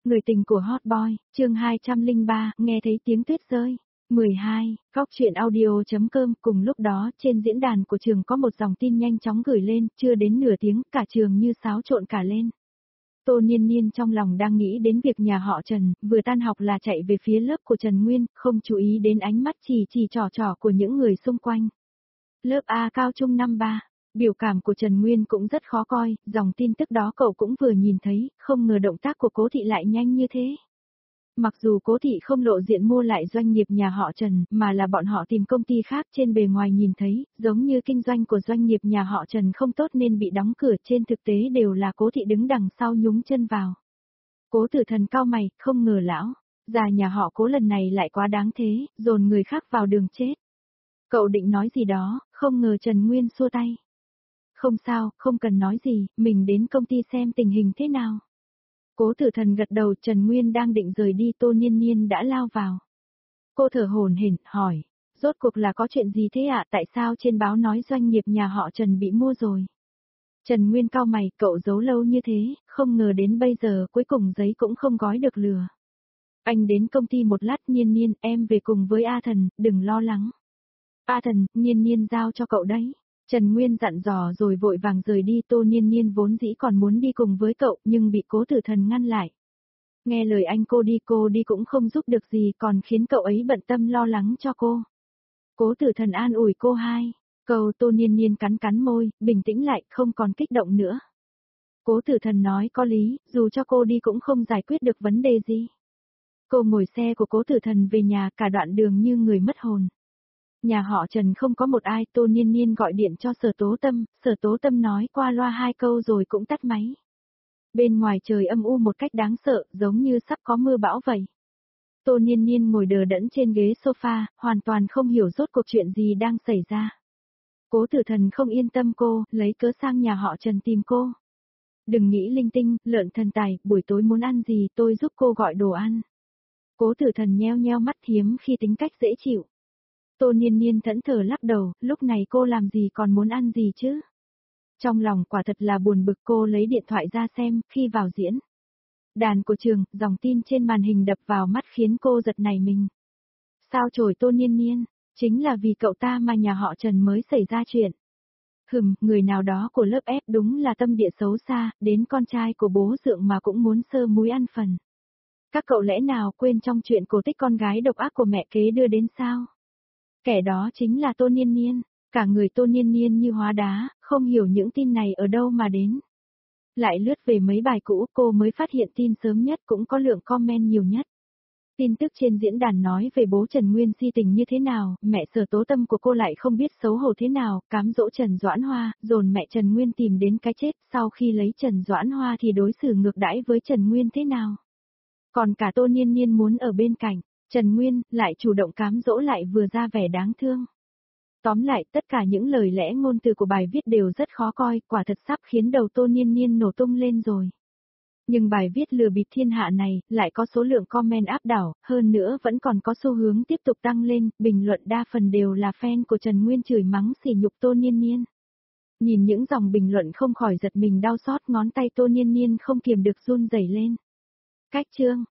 Người tình của Hot Boy, chương 203, nghe thấy tiếng tuyết rơi. 12, Góc truyện audio.com. Cùng lúc đó, trên diễn đàn của trường có một dòng tin nhanh chóng gửi lên, chưa đến nửa tiếng, cả trường như xáo trộn cả lên. Tô Niên Niên trong lòng đang nghĩ đến việc nhà họ Trần, vừa tan học là chạy về phía lớp của Trần Nguyên, không chú ý đến ánh mắt chỉ trỏ của những người xung quanh. Lớp A cao trung năm 3. Biểu cảm của Trần Nguyên cũng rất khó coi, dòng tin tức đó cậu cũng vừa nhìn thấy, không ngờ động tác của Cố Thị lại nhanh như thế. Mặc dù Cố Thị không lộ diện mua lại doanh nghiệp nhà họ Trần, mà là bọn họ tìm công ty khác, trên bề ngoài nhìn thấy, giống như kinh doanh của doanh nghiệp nhà họ Trần không tốt nên bị đóng cửa, trên thực tế đều là Cố Thị đứng đằng sau nhúng chân vào. Cố Tử Thần cau mày, không ngờ lão già nhà họ Cố lần này lại quá đáng thế, dồn người khác vào đường chết. Cậu định nói gì đó, không ngờ Trần Nguyên xua tay. Không sao, không cần nói gì, mình đến công ty xem tình hình thế nào. Cố Tử Thần gật đầu. Trần Nguyên đang định rời đi, Tô Niên Niên đã lao vào. Cô thở hổn hển, hỏi, rốt cuộc là có chuyện gì thế ạ? Tại sao trên báo nói doanh nghiệp nhà họ Trần bị mua rồi? Trần Nguyên cau mày, cậu giấu lâu như thế, không ngờ đến bây giờ cuối cùng giấy cũng không gói được lừa. Anh đến công ty một lát. Niên Niên, em về cùng với A Thần, đừng lo lắng. A Thần, Niên Niên giao cho cậu đấy. Trần Nguyên dặn dò rồi vội vàng rời đi. Tô Niên Niên vốn dĩ còn muốn đi cùng với cậu, nhưng bị Cố Tử Thần ngăn lại. Nghe lời anh cô đi cũng không giúp được gì, còn khiến cậu ấy bận tâm lo lắng cho cô. Cố Tử Thần an ủi cô hai câu. Tô Niên Niên cắn môi, bình tĩnh lại, không còn kích động nữa. Cố Tử Thần nói có lý, dù cho cô đi cũng không giải quyết được vấn đề gì. Cô ngồi xe của Cố Tử Thần về nhà, cả đoạn đường như người mất hồn. Nhà họ Trần không có một ai. Tô Niên Niên gọi điện cho Sở Tố Tâm nói qua loa hai câu rồi cũng tắt máy. Bên ngoài trời âm u một cách đáng sợ, giống như sắp có mưa bão vậy. Tô Niên Niên ngồi đờ đẫn trên ghế sofa, hoàn toàn không hiểu rốt cuộc chuyện gì đang xảy ra. Cố Tử Thần không yên tâm cô, lấy cớ sang nhà họ Trần tìm cô. Đừng nghĩ linh tinh, lợn thần tài, buổi tối muốn ăn gì tôi giúp cô gọi đồ ăn. Cố Tử Thần nheo mắt, hiếm khi tính cách dễ chịu. Tô Niên Niên thẫn thờ lắc đầu, lúc này cô làm gì còn muốn ăn gì chứ? Trong lòng quả thật là buồn bực. Cô lấy điện thoại ra xem, khi vào diễn đàn của trường, dòng tin trên màn hình đập vào mắt khiến cô giật nảy mình. Sao chổi Tô Niên Niên, chính là vì cậu ta mà nhà họ Trần mới xảy ra chuyện. Người nào đó của lớp F đúng là tâm địa xấu xa, đến con trai của bố dượng mà cũng muốn sơ múi ăn phần. Các cậu lẽ nào quên trong chuyện cổ tích con gái độc ác của mẹ kế đưa đến sao? Kẻ đó chính là Tô Niên Niên. Cả người Tô Niên Niên như hóa đá, không hiểu những tin này ở đâu mà đến. Lại lướt về mấy bài cũ, cô mới phát hiện tin sớm nhất cũng có lượng comment nhiều nhất. Tin tức trên diễn đàn nói về bố Trần Nguyên si tình như thế nào, mẹ Sở Tố Tâm của cô lại không biết xấu hổ thế nào, cám dỗ Trần Doãn Hoa, dồn mẹ Trần Nguyên tìm đến cái chết, sau khi lấy Trần Doãn Hoa thì đối xử ngược đãi với Trần Nguyên thế nào. Còn cả Tô Niên Niên muốn ở bên cạnh Trần Nguyên, lại chủ động cám dỗ, lại vừa ra vẻ đáng thương. Tóm lại, tất cả những lời lẽ ngôn từ của bài viết đều rất khó coi, quả thật sắp khiến đầu Tô Niên Niên nổ tung lên rồi. Nhưng bài viết lừa bịp thiên hạ này, lại có số lượng comment áp đảo, hơn nữa vẫn còn có xu hướng tiếp tục tăng lên, bình luận đa phần đều là fan của Trần Nguyên chửi mắng sỉ nhục Tô Niên Niên. Nhìn những dòng bình luận không khỏi giật mình đau xót, ngón tay Tô Niên Niên không kiềm được run rẩy lên. Cách chương